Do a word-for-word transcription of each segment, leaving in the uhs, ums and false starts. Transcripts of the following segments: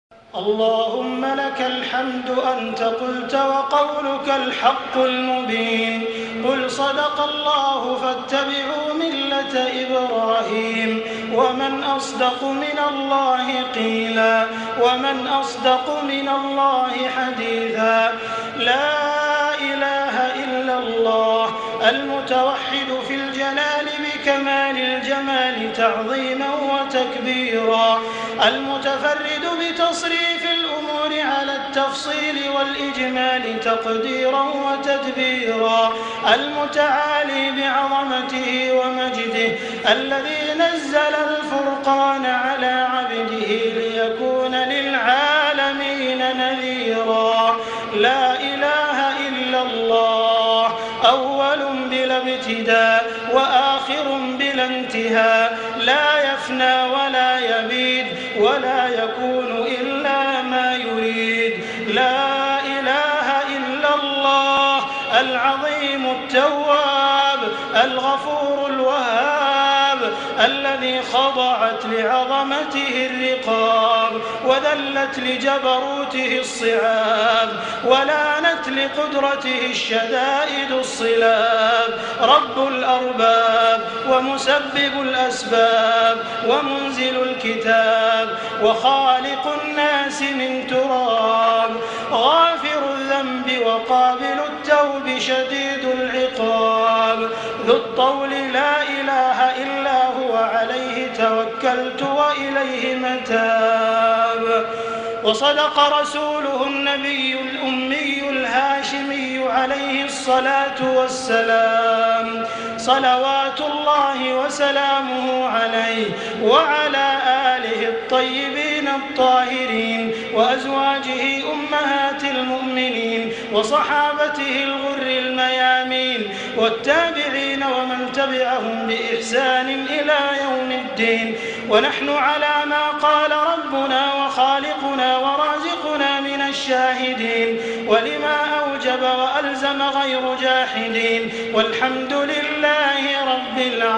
اللهم لك الحمد أنت قلت وقولك الحق المبين. قل صدق الله فاتبعوا ملة إبراهيم ومن أصدق من الله قيلا ومن أصدق من الله حديثا. لا إله إلا الله المتوحد في الجلال بكمال الجمال تعظيما وتكبيرا، المتفرد بتصريف الأمور على التفصيل والإجمال تقديرا وتدبيرا، المتعالي بعظمته ومجده، الذي نزل الفرقان على عبده ليكون للعالمين نذيرا. لا إله إلا الله أول بلا ابتداء وآخر بلا انتهاء، لا يفنى ولا يبيد ولا يكون إلا ما يريد. لا إله إلا الله العظيم التواب الغفور الوهاب، الذي خضعت لعظمته الرقاب وذلت لجبروته الصعاب ولانت لقدرته الشدائد الصلاب، رب الأرباب ومسبب الأسباب ومنزل الكتاب وخالق الناس من تراب، غافر الذنب وقابل التوب شديد العقاب، ذو الطول لا إله إلا هو عليه توكلت وإليه متاب. وصدق رسوله النبي الأمي الهاشمي عليه الصلاة والسلام، صلوات الله وسلامه عليه وعلى آله الطيبين الطاهرين وأزواجه أمهات المؤمنين وصحابته الغر الميامين والتابعين ومن تبعهم بإحسان إلى يوم الدين. ونحن على ما قال ربنا وخالقنا ورازقنا من الشاهدين، ولما أوجب وألزم غير جاحدين، والحمد لله رب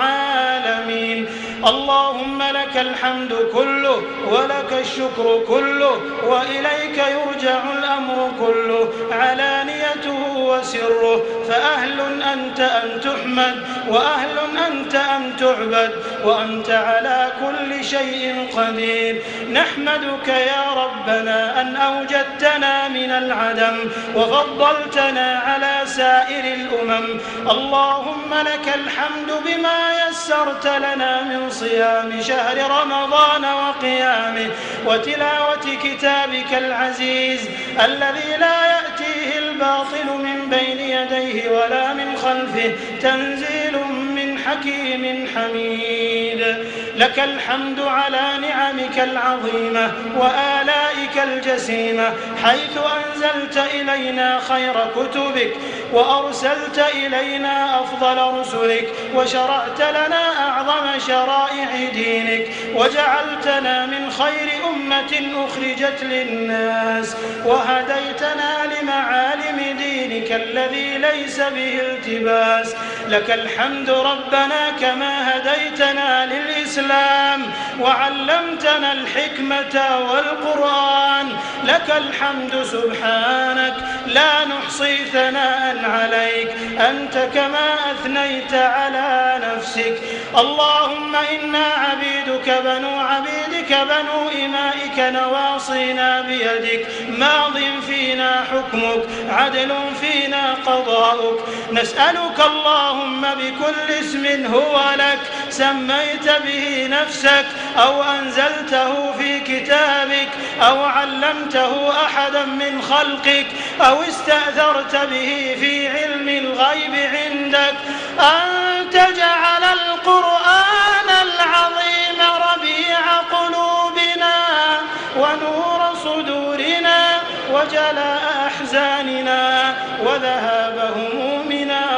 العالمين. اللهم لك الحمد كله ولك الشكر كله وإليك يرجع الأمر كله علانيته وسره، فأهل أنت أن تحمد وأهل أنت أن تعبد وأنت على كل شيء قدير. نحمدك يا ربنا أن أوجدتنا من العدم وفضلتنا على سائر الأمم. اللهم لك الحمد بما يسرت لنا من صيام شهر رمضان وقيامه وتلاوة كتابك العزيز الذي لا يأتيه الباطل من بين يديه ولا من خلفه، تنزيل من حكيم حميد. لك الحمد على نعمك العظيمة وآلائك الجسيمة، حيث أنزلت إلينا خير كتبك وأرسلت إلينا أفضل رسلك وشرعت لنا أعظم شرائع دينك وجعلتنا من خير أمة أخرجت للناس وهديتنا لمعالم دينك الذي ليس به التباس. لك الحمد ربنا كما هديتنا للإسلام وعلمتنا الحكمة والقرآن. لك الحمد سبحانك لا نحصي ثناء عليك أنت كما أثنيت على نفسك. اللهم إنا عبيدك بنو عبيدك بنو إمائك نواصينا بيدك، ماض فينا حكمك عدل فينا قضاؤك. نسألك اللهم بكل اسم هو لك سميت به نفسك أو أنزلته في كتابك أو علمته أحدا من خلقك أو استأثرت به في علم الغيب عندك، أن تجعل القرآن العظيم ربيع قلوبنا ونور صدورنا وجلاء أحزاننا وذهاب همومنا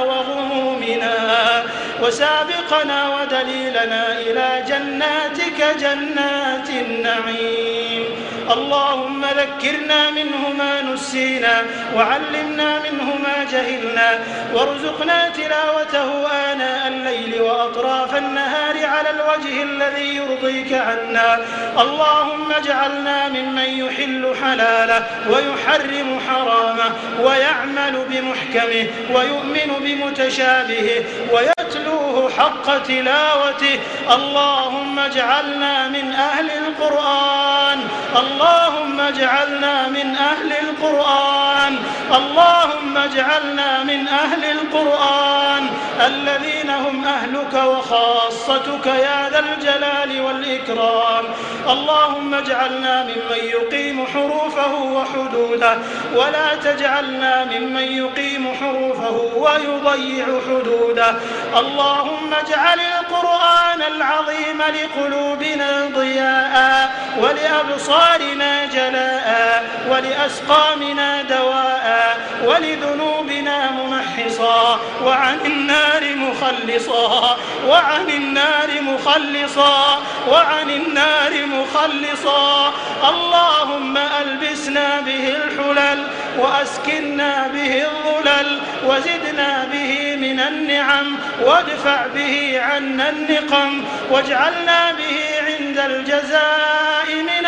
وغمومنا، وسابقنا ودليلنا إلى جناتك جنات النعيم. اللهم ذكرنا منه ما نسينا وعلمنا منه ما جهلنا وارزقنا تلاوته آناء الليل وأطراف النهار على الوجه الذي يرضيك عنا. اللهم اجعلنا ممن يحل حلاله ويحرم حرامه ويعمل بمحكمه ويؤمن بمتشابهه ويتلوه حق تلاوته. اللهم اجعلنا من أهل القرآن اللهم اجعلنا من أهل القرآن اللهم اجعلنا من أهل القرآن الذين هم أهلك وخاصتك يا ذا الجلال والإكرام. اللهم اجعلنا ممن يقيم حروفه وحدوده ولا تجعلنا ممن يقيم حروفه ويضيع حدوده. اللهم اجعل القرآن العظيم لقلوبنا ضياء ولأبصارنا جلاء ولأسقامنا دواء ولذنوبنا ممحصا وعن النار مخلصا وعن النار مخلصا وعن النار مخلصا. اللهم ألبسنا به الحلل وأسكننا به الظلل وزدنا به من النعم وادفع به عنا النقم واجعلنا به عند الجزاء من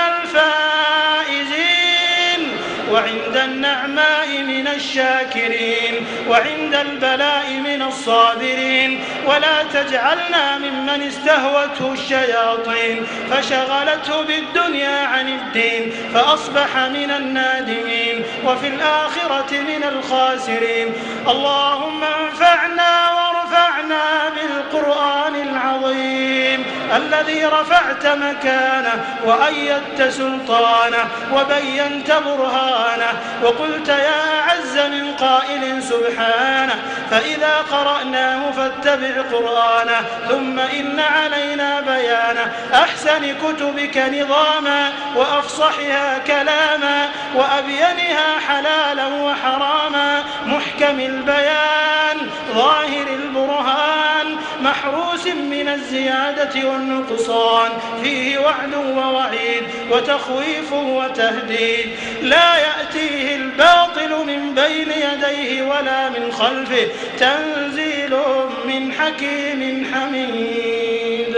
الفائزين وعند النعماء من الشاكرين وعند البلاء من الصابرين. ولا تجعلنا ممن استهوته الشياطين فشغلته بالدنيا عن الدين فأصبح من النادمين وفي الآخرة من الخاسرين. اللهم انفعنا وارفعنا بالقرآن العظيم الذي رفعت مكانه وأيدت سلطانه وبينت برهانه وقلت يا أعز من قائل سبحانه فإذا قرأناه فاتبع قرآنه ثم إن علينا بيانه. أحسن كتبك نظاما وأفصحها كلاما وأبينها حلالا وحراما محكم البيان ظاهر البرهان محروس من الزيادة والنقصان فيه وعد ووعيد وتخويف وتهديد لا يأتيه الباطل من بين يديه ولا من خلفه تنزيل من حكيم حميد.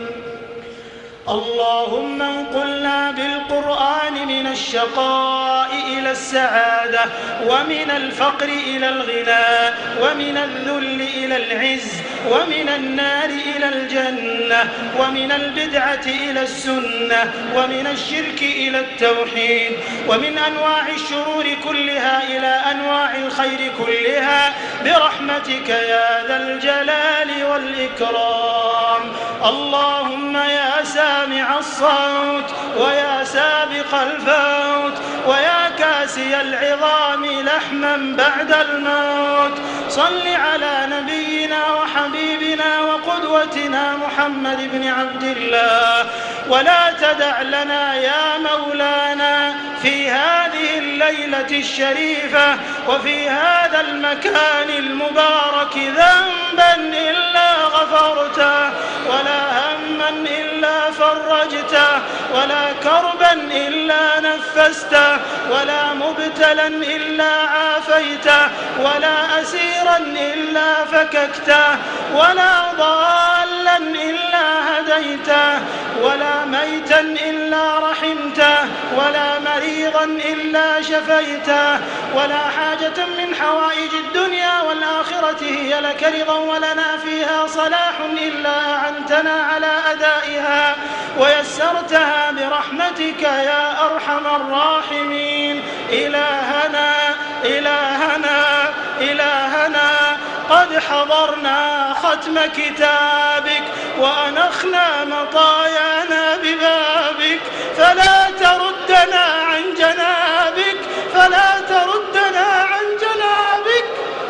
اللهم انقلنا بالقرآن من الشقاء إلى السعادة ومن الفقر إلى الغنى ومن الذل إلى العز ومن النار إلى الجنة ومن البدعة إلى السنة ومن الشرك إلى التوحيد ومن أنواع الشرور كلها إلى أنواع الخير كلها برحمتك يا ذا الجلال والإكرام. اللهم يا سامع الصوت ويا سابق الفوت ويا كاسي العظام لحما بعد الموت صل على نبينا وحبيبنا وقدوتنا محمد بن عبد الله ولا تدع لنا يا مولانا في هذه الليلة الشريفة وفي هذا المكان المبارك ذنبا إلا غفرته ولا هما إلا فرجته ولا كربا إلا نفسته ولا مبتلا إلا عافيته ولا أسيرا إلا فككته ولا ضالا إلا هديته ولا ميتا إلا رحمته ولا مريضا إلا شفيته ولا حاجة من حوائج الدنيا والآخرة هي لك رضا ولنا فيها صلاح إلا أعنتنا على أدائها ويسرتها برحمتك يا أرحم الراحمين. إلهنا إلهنا إلهنا قد حضرنا ختم كتابك وأنخنا مطايانا ببابك فلا تردنا عن جنابك فلا تردنا عن جنابك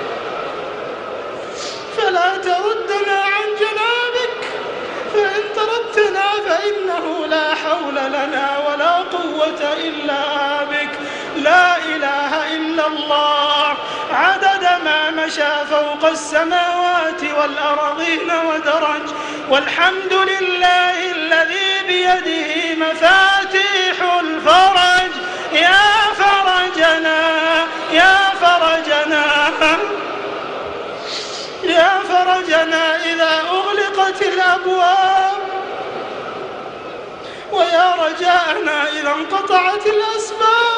فلا تردنا عن جنابك فإن تردتنا فإنه لا حول لنا ولا قوة إلا بك. لا إله إلا الله عدد ما مشى فوق السماوات والأرضين ودرج والحمد لله الذي بيده مفاتيح الفرج رجاءنا إذا أغلقت الأبواب، ويا رجاءنا إذا انقطعت الأسباب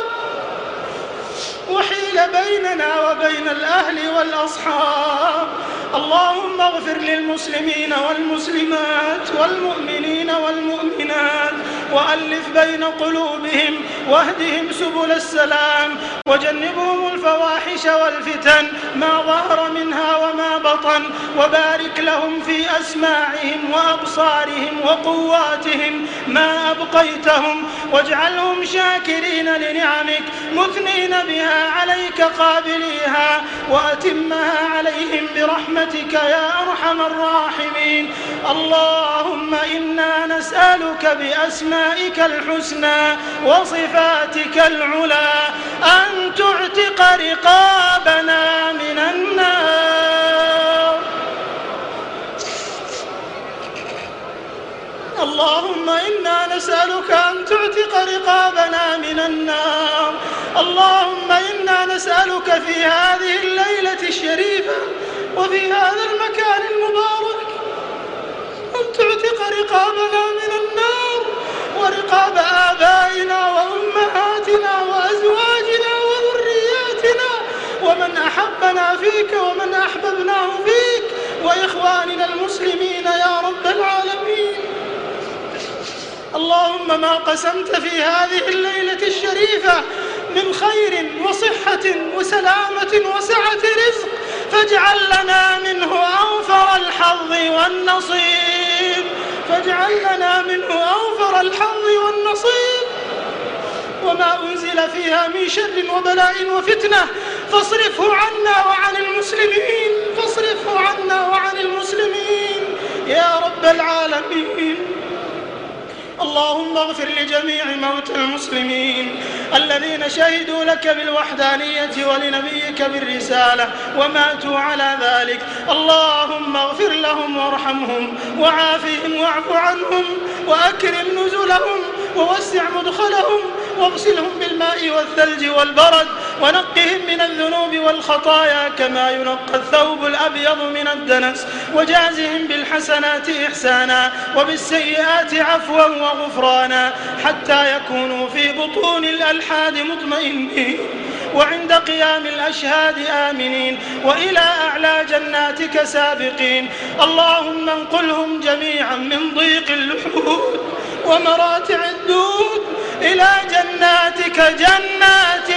وحيل بيننا وبين الأهل والأصحاب. اللهم اغفر للمسلمين والمسلمات والمؤمنين والمؤمنات وألف بين قلوبهم واهدهم سبل السلام وجنبهم الفواحش والفتن ما ظهر منها وما بطن، وبارك لهم في أسماعهم وأبصارهم وقواتهم ما أبقيتهم، واجعلهم شاكرين لنعمك مثنين بها عليك قابليها، وأتمها عليهم برحمتك يا أرحم الراحمين. اللهم إنا نسألك بأسمائك الحسنى وصفاتك العلى أن تعتق رقابنا من النار. اللهم إنا نسألك أن تعتق رقابنا من النار. اللهم إنا نسألك في هذه الليلة الشريفة وفي هذا المكان المبارك أن تعتق رقابنا من النار ورقاب آبائنا وأمهاتنا وأزواجنا وذرياتنا ومن أحبنا فيك ومن أحببناه فيك وإخواننا المسلمين يا رب العالمين. اللهم ما قسمت في هذه الليلة الشريفة من خير وصحة وسلامة وسعة رزق فاجعل لنا منه أوفر الحظ والنصيب، فاجعل لنا منه أوفر الحظ والنصيب. وما أنزل فيها من شر وبلاء وفتنة فاصرفه عنا وعن المسلمين، فاصرفه عنا وعن المسلمين يا رب العالمين. اللهم اغفر لجميع موتى المسلمين الذين شهدوا لك بالوحدانية ولنبيك بالرسالة وماتوا على ذلك. اللهم اغفر لهم وارحمهم وعافهم واعف عنهم وأكرم نزلهم ووسع مدخلهم واغسلهم بالماء والثلج والبرد ونقهم من الذنوب والخطايا كما ينقى الثوب الأبيض من الدنس، وجازهم بالحسنات إحسانا وبالسيئات عفوا وغفرانا حتى يكونوا في بطون الألحاد مطمئنين وعند قيام الأشهاد آمنين وإلى أعلى جناتك سابقين. اللهم انقلهم جميعا من ضيق اللحود ومراتع الدود إلى جناتك جنات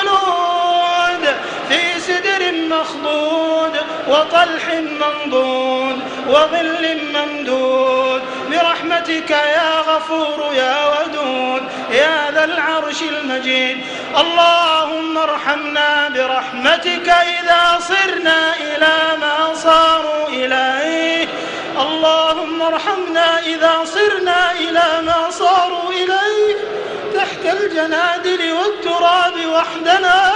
الخلود في سدر مخضود وطلح منضود وظل ممدود برحمتك يا غفور يا ودود يا ذا العرش المجيد. اللهم ارحمنا برحمتك إذا صرنا إلى ما صاروا إليه. اللهم ارحمنا إذا صرنا إلى ما صاروا إليه تحت الجنادل والتراب وحدنا.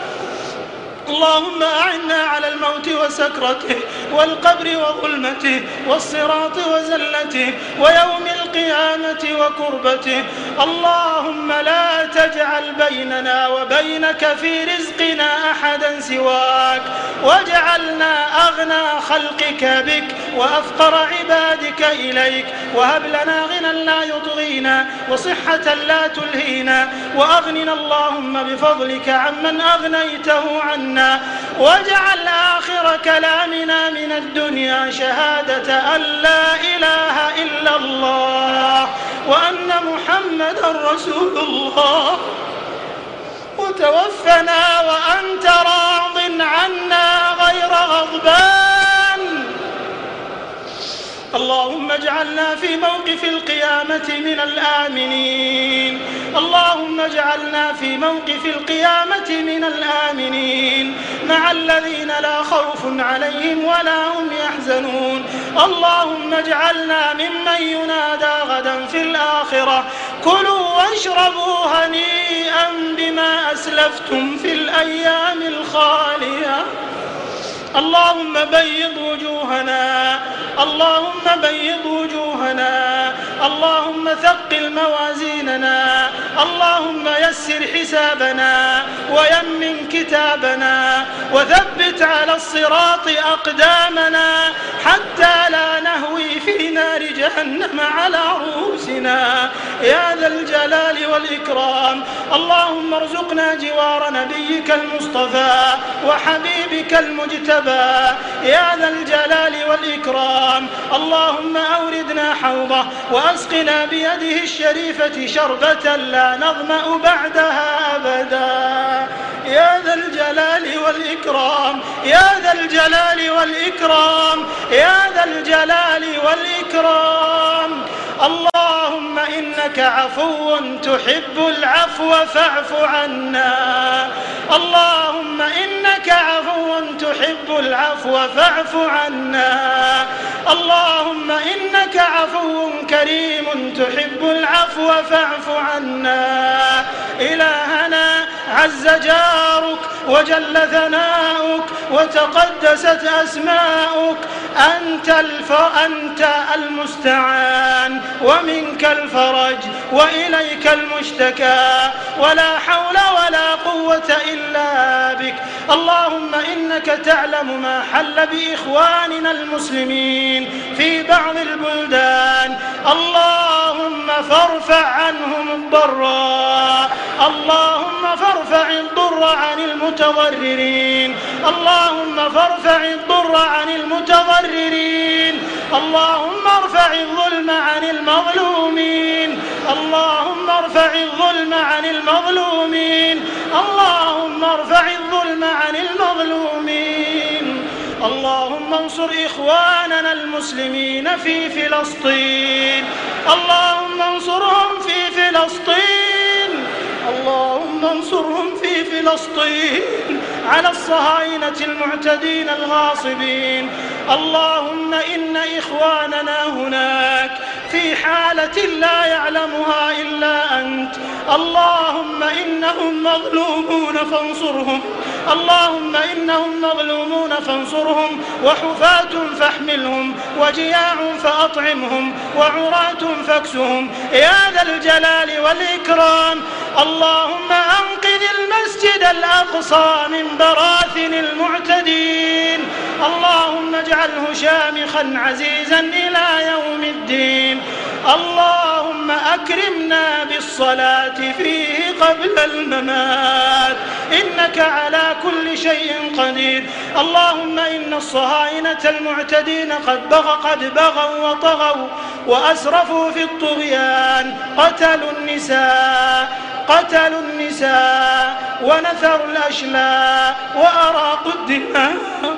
اللهم أعنا على الموت وسكرته والقبر وظلمته والصراط وزلته ويوم القيامة وكربته. اللهم لا تجعل بيننا وبينك في رزقنا أحدا سواك، واجعلنا أغنى خلقك بك وأفقر عبادك إليك، وهب لنا غنى لا يطغينا وصحة لا تلهينا، وأغننا اللهم بفضلك عمن أغنيته عنا، واجعل آخر كلامنا من الدنيا شهادة أن لا إله إلا الله وأن محمدا رسول الله، وتوفنا وأنت راض عنا غير غضبان. اللهم اجعلنا في موقف القيامة من الآمنين. اللهم اجعلنا في موقف القيامة من الآمنين مع الذين لا خوف عليهم ولا هم يحزنون. اللهم اجعلنا ممن ينادى غدا في الآخرة كلوا واشربوا هنيئا بما أسلفتم في الأيام الخالية. اللهم بيض وجوهنا، اللهم بيض وجوهنا، اللهم ثقل موازيننا، اللهم يسر حسابنا ويمن كتابنا وثبت على الصراط أقدامنا حتى لا نهوي في نار جهنم على رؤوسنا يا ذا الجلال والإكرام. اللهم ارزقنا جوار نبيك المصطفى وحبيبك المجتبى يا ذا الجلال والإكرام. اللهم أوردنا حوضه وأسقنا بيده الشريفة شربة لا نظمأ بعدها أبدا يا ذا الجلال والإكرام يا ذا الجلال والإكرام يا ذا الجلال والإكرام. اللهم إنك عفو تحب العفو فاعف عنا. اللهم إنك عفو تحب العفو فاعف عنا. اللهم إنك عفو كريم تحب العفو فاعف عنا. إلهنا عز جارك وجل ثناؤك وتقدست أسماؤك أنت, الف... أنت المستعان ومنك الفرج وإليك المشتكى ولا حول ولا قوة إلا بك. اللهم إنك تعلم ما حل بإخواننا المسلمين في بعض البلدان. اللهم فارفع عنهم الضراء. اللهم فارفع الضر عن المتضررين. اللهم فارفع الضر عن المتضررين. اللهم ارفع الظلم عن المظلومين. اللهم ارفع الظلم عن المظلومين. اللهم ارفع الظلم عن المظلومين. اللهم انصر إخواننا المسلمين في فلسطين. اللهم انصرهم في فلسطين. اللهم انصرهم في فلسطين على الصهاينة المعتدين الغاصبين. اللهم إن إخواننا هناك في حالة لا يعلمها إلا أنت. اللهم إنهم مظلومون فانصرهم. اللهم إنهم مظلومون فانصرهم وحفاة فاحملهم وجياع فأطعمهم وعراة فاكسهم يا ذا الجلال والإكرام. اللهم أنقذ المسجد الأقصى من براثن المعتدين. اللهم اجعله شامخا عزيزا إلى يوم الدين. اللهم أكرمنا بالصلاة فيه قبل الممات إنك على كل شيء قدير. اللهم إن الصهاينة المعتدين قد بغوا قد بغوا وطغوا وأسرفوا في الطغيان. قتلوا النساء قتلوا النساء ونثروا الأشلاء وأراقوا الدماء.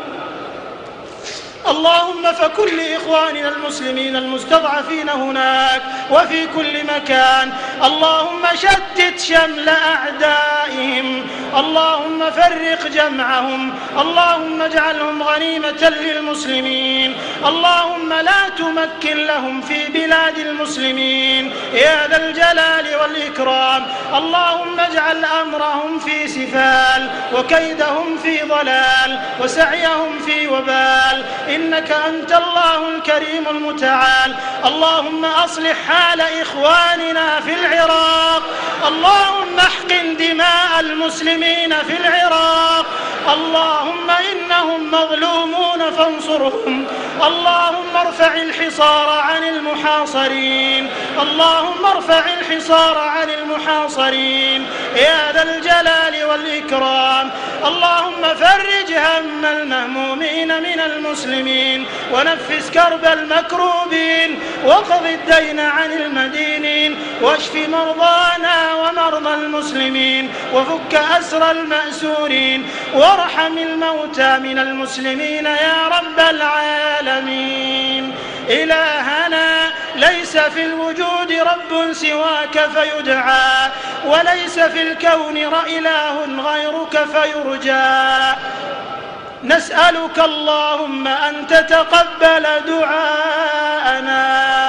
اللهم فكن لإخواننا المسلمين المستضعفين هناك وفي كل مكان. اللهم شتت شمل أعدائهم. اللهم فرق جمعهم. اللهم اجعلهم غنيمة للمسلمين. اللهم لا تمكن لهم في بلاد المسلمين يا ذا الجلال والإكرام. اللهم اجعل أمرهم في سفال وكيدهم في ضلال وسعيهم في وبال إنك أنت الله الكريم المتعال. اللهم أصلح حال إخواننا في العراق. اللهم احقن دماء المسلمين في العراق. اللهم إنهم مظلومون فانصرهم. اللهم ارفع الحصار عن المحاصرين. اللهم ارفع الحصار عن المحاصرين يا ذا الجلال والإكرام. اللهم فرج هم المهمومين من المسلمين ونفس كرب المكروبين واقض الدين عن المدينين واشف مرضانا ومرضى المسلمين وفك أسر المأسورين وارحم الموتى من المسلمين يا رب العالمين. إلهنا ليس في الوجود رب سواك فيدعى وليس في الكون إله غيرك فيرجى. نسألك اللهم أن تتقبل دعاءنا.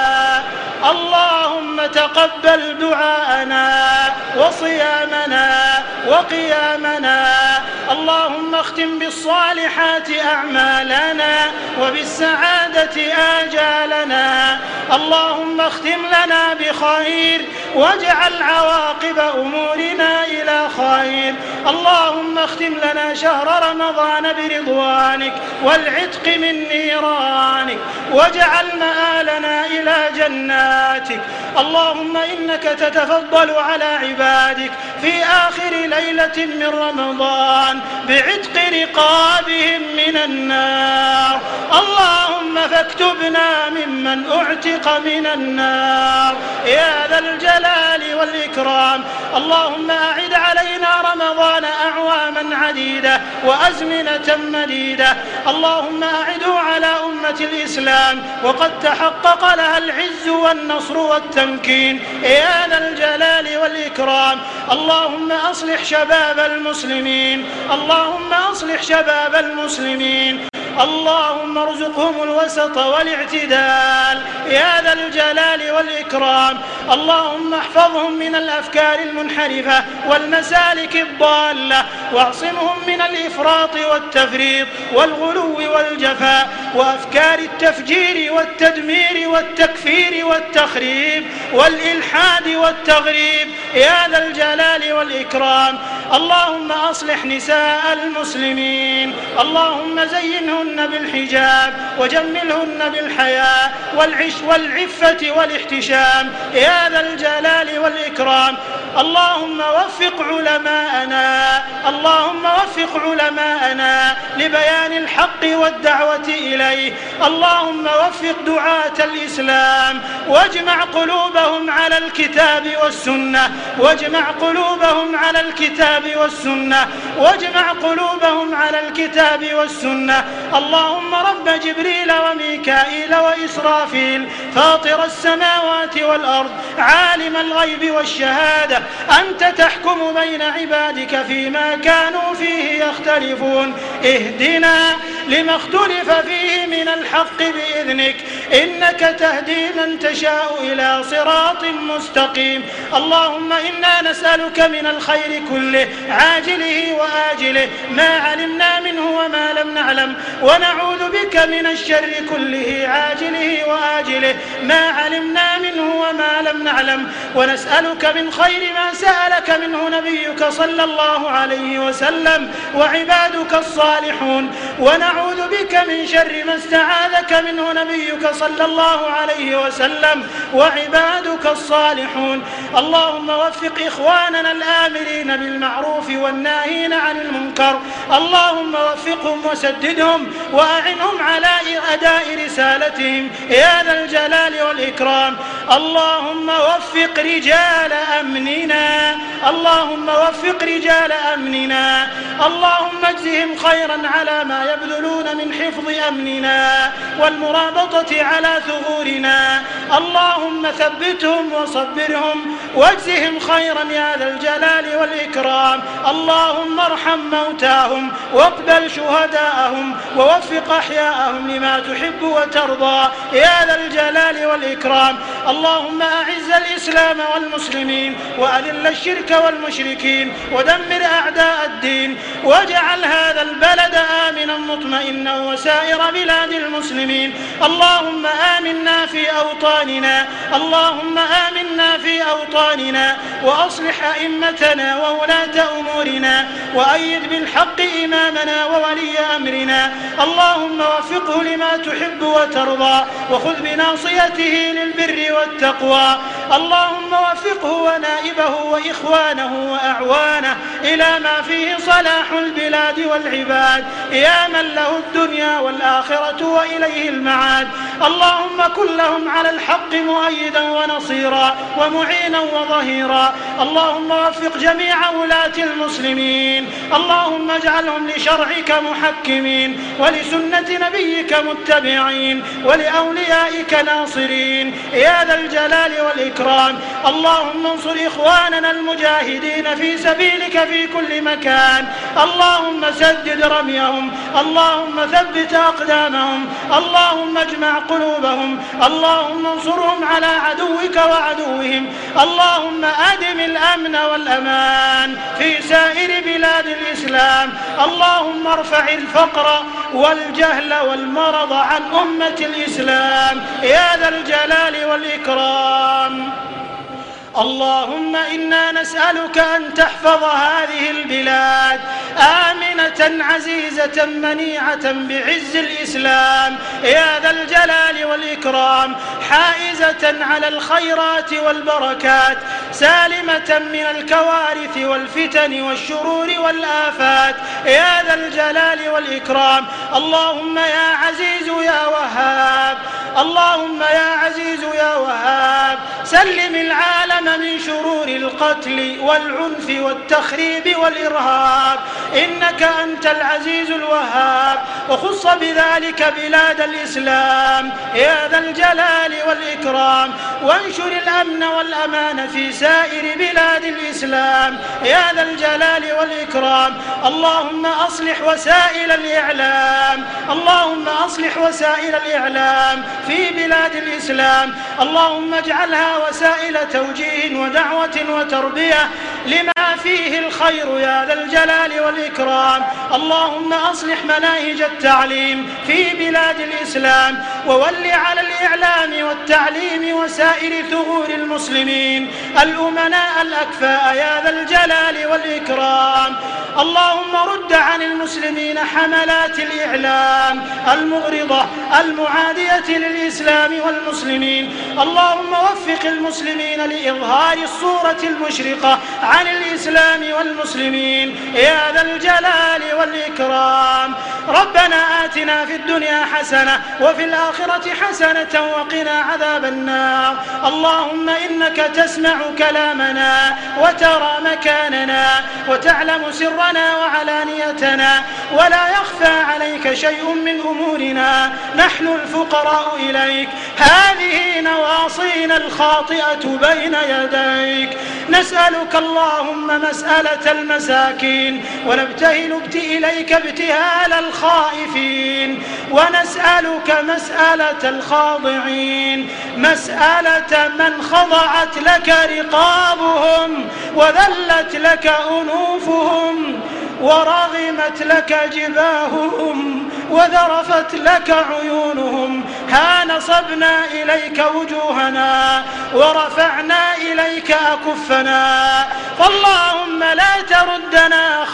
اللهم تقبل دعاءنا وصيامنا وقيامنا. اللهم اختم بالصالحات أعمالنا وبالسعادة آجالنا. اللهم اختم لنا بخير واجعل عواقب أمورنا إلى خير. اللهم اختم لنا شهر رمضان برضوانك والعتق من نيرانك واجعل مآلنا إلى جناتك. اللهم إنك تتفضل على عبادك في آخر ليلة من رمضان بعتق رقابهم من النار. اللهم فاكتبنا ممن أعتق من النار يا ذا الجلال والإكرام. اللهم أعد علينا رمضان أعواما عديدة وأزمنة مديدة. اللهم أعده على أمة الإسلام وقد تحقق لها العز والنصر والتمكين يا ذا الجلال والإكرام. اللهم أصلح شباب المسلمين. اللهم أصلح شباب المسلمين. اللهم ارزقهم الوسط والاعتدال يا ذا الجلال والإكرام. اللهم احفظهم من الأفكار المنحرفة والمسالك الضالة واعصمهم من الإفراط والتفريط والغلو والجفاء وأفكار التفجير والتدمير والتكفير والتخريب والإلحاد والتغريب يا ذا الجلال والإكرام. اللهم أصلح نساء المسلمين. اللهم زينهن بالحجاب وجملهن بالحياء والعش والعفة والاحتشام يا ذا الجلال والإكرام. اللهم وفق علماءنا. اللهم وفق علماءنا لبيان الحق والدعوة إليه. اللهم وفق دعاة الإسلام واجمع قلوبهم على الكتاب والسنة واجمع قلوبهم على الكتاب والسنة واجمع قلوبهم على الكتاب والسنة. اللهم رب جبريل وميكائيل وإسرافيل فاطر السماوات والأرض عالم الغيب والشهادة أنت تحكم بين عبادك فيما كانوا فيه يختلفون. اهدنا لما اختلف فيه من الحق بإذنك إنك تهدي من تشاء إلى صراط مستقيم. اللهم إنا نسألك من الخير كله عاجله وآجله ما علمنا منه وما لم نعلم ونعوذ بك من الشر كله عاجله وآجله ما علمنا منه وما لم نعلم ونسألك من خير ما سألك منه نبيك صلى الله عليه وسلم وعبادك الصالحون ونعوذ بك من شر ما استعاذك منه نبيك صلى الله عليه وسلم وعبادك الصالحون. اللهم وفق إخواننا الآمرين بالمعروف والناهين عن المنكر. اللهم وفقهم وسددهم وأعنهم على أداء رسالتهم يا ذا الجلال والإكرام. اللهم وفق رجال أمننا. اللهم وفق رجال أمننا. اللهم اجزهم خيرا على ما يبذلون من حفظ أمننا والمرابطة على ثغورنا. اللهم ثبتهم وصبرهم واجزهم خيرا يا ذا الجلال والإكرام. اللهم ارحم موتاهم واقبل شهداءهم ووفق أحياءهم لما تحب وترضى يا ذا الجلال والإكرام. اللهم أعز الإسلام والمسلمين وأذل الشرك والمشركين ودمر أعداء الدين واجعل هذا البلد آمنا مطمئنا وسائر بلاد المسلمين. اللهم آمنا في أوطاننا. اللهم آمنا في أوطاننا وأصلح أئمتنا وولاة أمورنا وأيد بالحق إمامنا وولي أمرنا. اللهم وفقه لما تحب وترضى وخذ بناصيته للبر والتقوى. اللهم وفقه ونائبه وإخوانه وأعوانه إلى ما فيه صلاح البلاد والعباد يا من له الدنيا والآخرة وإليه المعاد. اللهم كن لهم على الحق مؤيدا ونصيرا ومعينا وظهيرا. اللهم وفق جميع ولاة المسلمين. اللهم اجعلهم لشرعك محكمين ولسنة نبيك متبعين ولأوليائك ناصرين يا ذا الجلال والإكرام. اللهم انصر إخواننا المجاهدين في سبيلك في في كل مكان. اللهم سدد رميهم، اللهم ثبت أقدامهم، اللهم اجمع قلوبهم، اللهم انصرهم على عدوك وعدوهم. اللهم أدم الأمن والأمان في سائر بلاد الإسلام. اللهم ارفع الفقر والجهل والمرض عن أمة الإسلام يا ذا الجلال والإكرام. اللهم إنا نسألك أن تحفظ هذه البلاد آمنة عزيزة منيعة بعز الإسلام يا ذا الجلال والإكرام، حائزة على الخيرات والبركات، سالمة من الكوارث والفتن والشرور والآفات يا ذا الجلال والإكرام. اللهم يا عزيز يا وهاب، اللهم يا عزيز يا وهاب، سلم العالم من شرور القتل والعنف والتخريب والإرهاب، إنك أنت العزيز الوهاب، وخص بذلك بلاد الإسلام يا ذا الجلال والإكرام، وانشر الأمن والأمان في سائر بلاد الإسلام يا ذا الجلال والإكرام. اللهم أصلح وسائل الإعلام، اللهم أصلح وسائل الإعلام في بلاد الإسلام، اللهم اجعلها وسائل توجيه ودعوة وتربية لما فيه الخير يا ذا الجلال والإكرام. اللهم أصلح مناهج التعليم في بلاد الإسلام، وول على الإعلام والتعليم وسائر ثغور المسلمين الأمناء الأكفاء يا ذا الجلال والإكرام. اللهم رد عن المسلمين حملات الإعلام المغرضة المعادية للإسلام والمسلمين. اللهم وفق المسلمين لإظهار الصورة المشرقة عن الإسلام والمسلمين يا ذا الجلال والإكرام. ربنا آتنا في الدنيا حسنة وفي الآخرة حسنة وقنا عذاب النار. اللهم إنك تسمع كلامنا وترى مكاننا وتعلم سرنا وعلانيتنا، ولا يخفى عليك شيء من أمورنا، نحن الفقراء إليك، هذه نواصينا الخاطئة بين يديك. نسألك اللهم مسألة المساكين، ونبتهل إليك ابتهال الخائفين، ونسألك مسألة الخاضعين، مسألة من خضعت لك رقابهم وذلت لك أنوفهم ورغمت لك جباههم وذرفت لك عيونهم. ها نصبنا إليك وجوهنا ورفعنا إليك أكفنا، فاللهم لا تردنا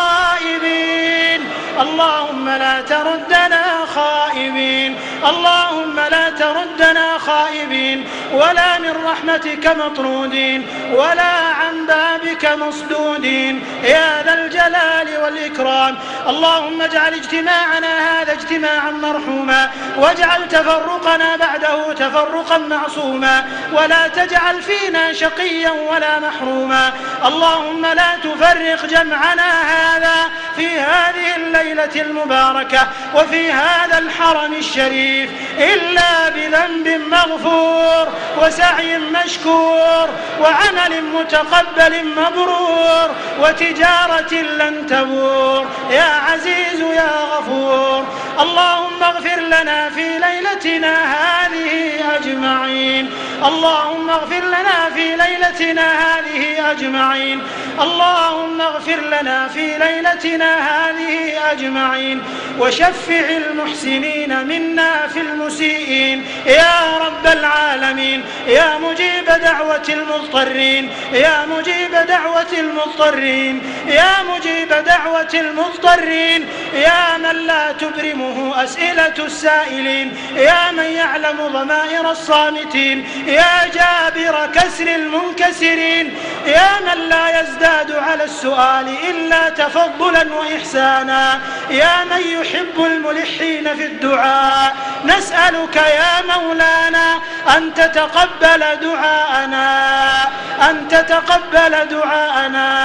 خائبين، اللهم لا تردنا خائبين، اللهم لا تردنا خائبين، ولا من رحمتك مطرودين، ولا عن بابك مصدودين يا ذا الجلال والإكرام. اللهم اجعل اجتماعنا هذا اجتماعا مرحوما، واجعل تفرقنا بعده تفرقا معصوما، ولا تجعل فينا شقيا ولا محروما. اللهم لا تفرق جمعنا هذا في هذه الليلة المباركة وفي هذا الحرم الشريف إلا بذنب مغفور وسعي مشكور وعمل متقبل مبرور وتجارة لن تبور يا عزيز يا غفور. اللهم اغفر لنا في ليلتنا هذه أجمعين، اللهم اغفر لنا في ليلتنا هذه أجمعين، اللهم اغفر لنا في ليلتنا هذه أجمعين، وشفع المحسنين منا في المسيئين يا رب العالمين، يا مجيب دعوة المضطرين، يا مجيب دعوة المضطرين، يا مجيب دعوة المضطرين، يا من لا تبرمه أسئلة السائلين، يا من يعلم ضمائر الصامتين، يا جابر كسر المنكسرين، يا من لا يزداد على السؤال إلا تفضلا وإحسانا، يا من يحب الملحين في الدعاء. نسألك يا مولانا أن تتقبل دعاءنا، أن تتقبل دعاءنا،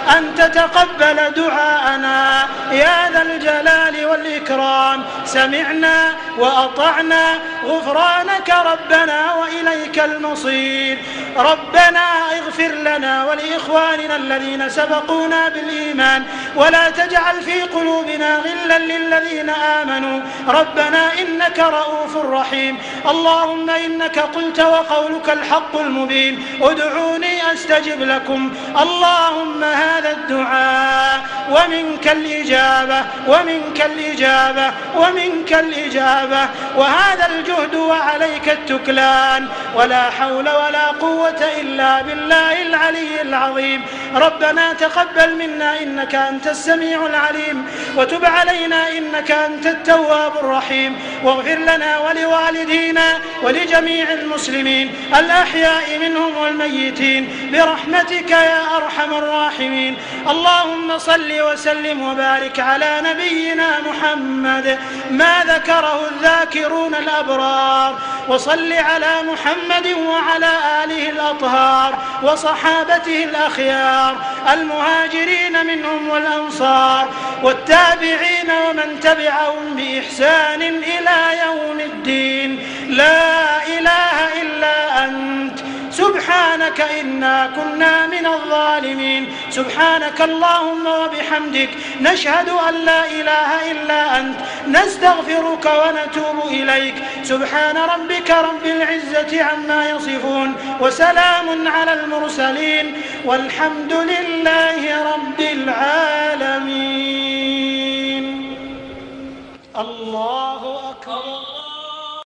أن تتقبل دعاءنا يا ذا الجلال والإكرام. سمعنا وأطعنا، غفرانك ربنا وإليك المصير. ربنا اغفر لنا ولإخواننا الذين سبقونا بالإيمان ولا تجعل في قلوبنا غلا للذين آمنوا ربنا إنك رؤوف رحيم. اللهم إنك قلت وقولك الحق المبين ادعوني أستجب لكم. اللهم هذا الدعاء ومنك الإجابة ومنك الإجابة ومنك الإجابة، وهذا الجهد وعليك التكلان، ولا حول ولا قوة إلا بالله العلي العظيم. ربنا تقبل منا إنك أنت السميع العليم، وتب علينا إنك أنت التواب الرحيم، واغفر لنا ولوالدينا ولجميع المسلمين الأحياء منهم والميتين برحمتك يا أرحم الراحمين. اللهم صل وسلم وبارك على نبينا محمد ما ذكره الذاكرون الأبرار، وصل على محمد وعلى آله الأطهار وصحابته الأخيار المهاجرين منهم والأنصار والتابعين ومن تبعهم بإحسان إلى يوم الدين. لا إله إلا أنت سبحانك إنا كنا من الظالمين. سبحانك اللهم وبحمدك نشهد أن لا إله إلا أنت نستغفرك ونتوب إليك. سبحان ربك رب العزة عما يصفون وسلام على المرسلين والحمد لله رب العالمين. الله أكبر.